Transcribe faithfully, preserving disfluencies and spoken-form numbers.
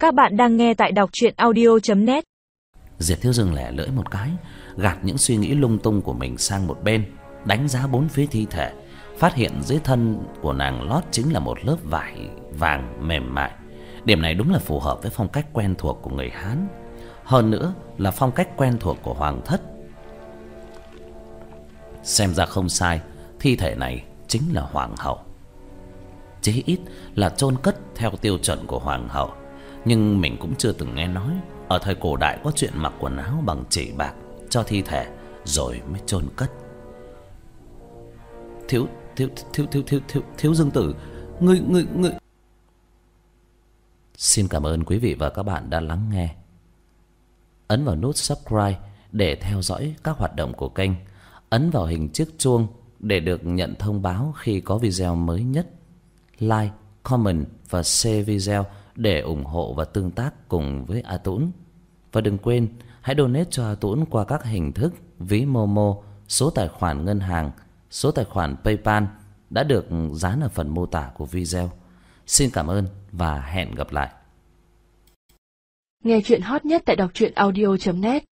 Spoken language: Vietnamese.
Các bạn đang nghe tại đọc truyện audio chấm net. Diệp Thiếu Dương lẻ lưỡi một cái, gạt những suy nghĩ lung tung của mình sang một bên, đánh giá bốn phía thi thể, phát hiện dưới thân của nàng lót chính là một lớp vải vàng mềm mại. Điểm này đúng là phù hợp với phong cách quen thuộc của người Hán, hơn nữa là phong cách quen thuộc của hoàng thất. Xem ra không sai, thi thể này chính là hoàng hậu. Chí ít là chôn cất theo tiêu chuẩn của hoàng hậu. Nhưng mình cũng chưa từng nghe nói ở thời cổ đại có chuyện mặc quần áo bằng chỉ bạc cho thi thể rồi mới chôn cất. Thiếu thiếu thiếu thiếu thiếu thiếu thiếu Dương tử, ngươi ngươi ngươi. Xin cảm ơn quý vị và các bạn đã lắng nghe. Ấn vào nút subscribe để theo dõi các hoạt động của kênh. Ấn vào hình chiếc chuông để được nhận thông báo khi có video mới nhất. Like, comment và share video để ủng hộ và tương tác cùng với A Tũng. Và đừng quên hãy donate cho A Tũng qua các hình thức ví Momo, số tài khoản ngân hàng, số tài khoản PayPal đã được dán ở phần mô tả của video. Xin cảm ơn và hẹn gặp lại. Nghe truyện hot nhất tại đọc truyện audio chấm net.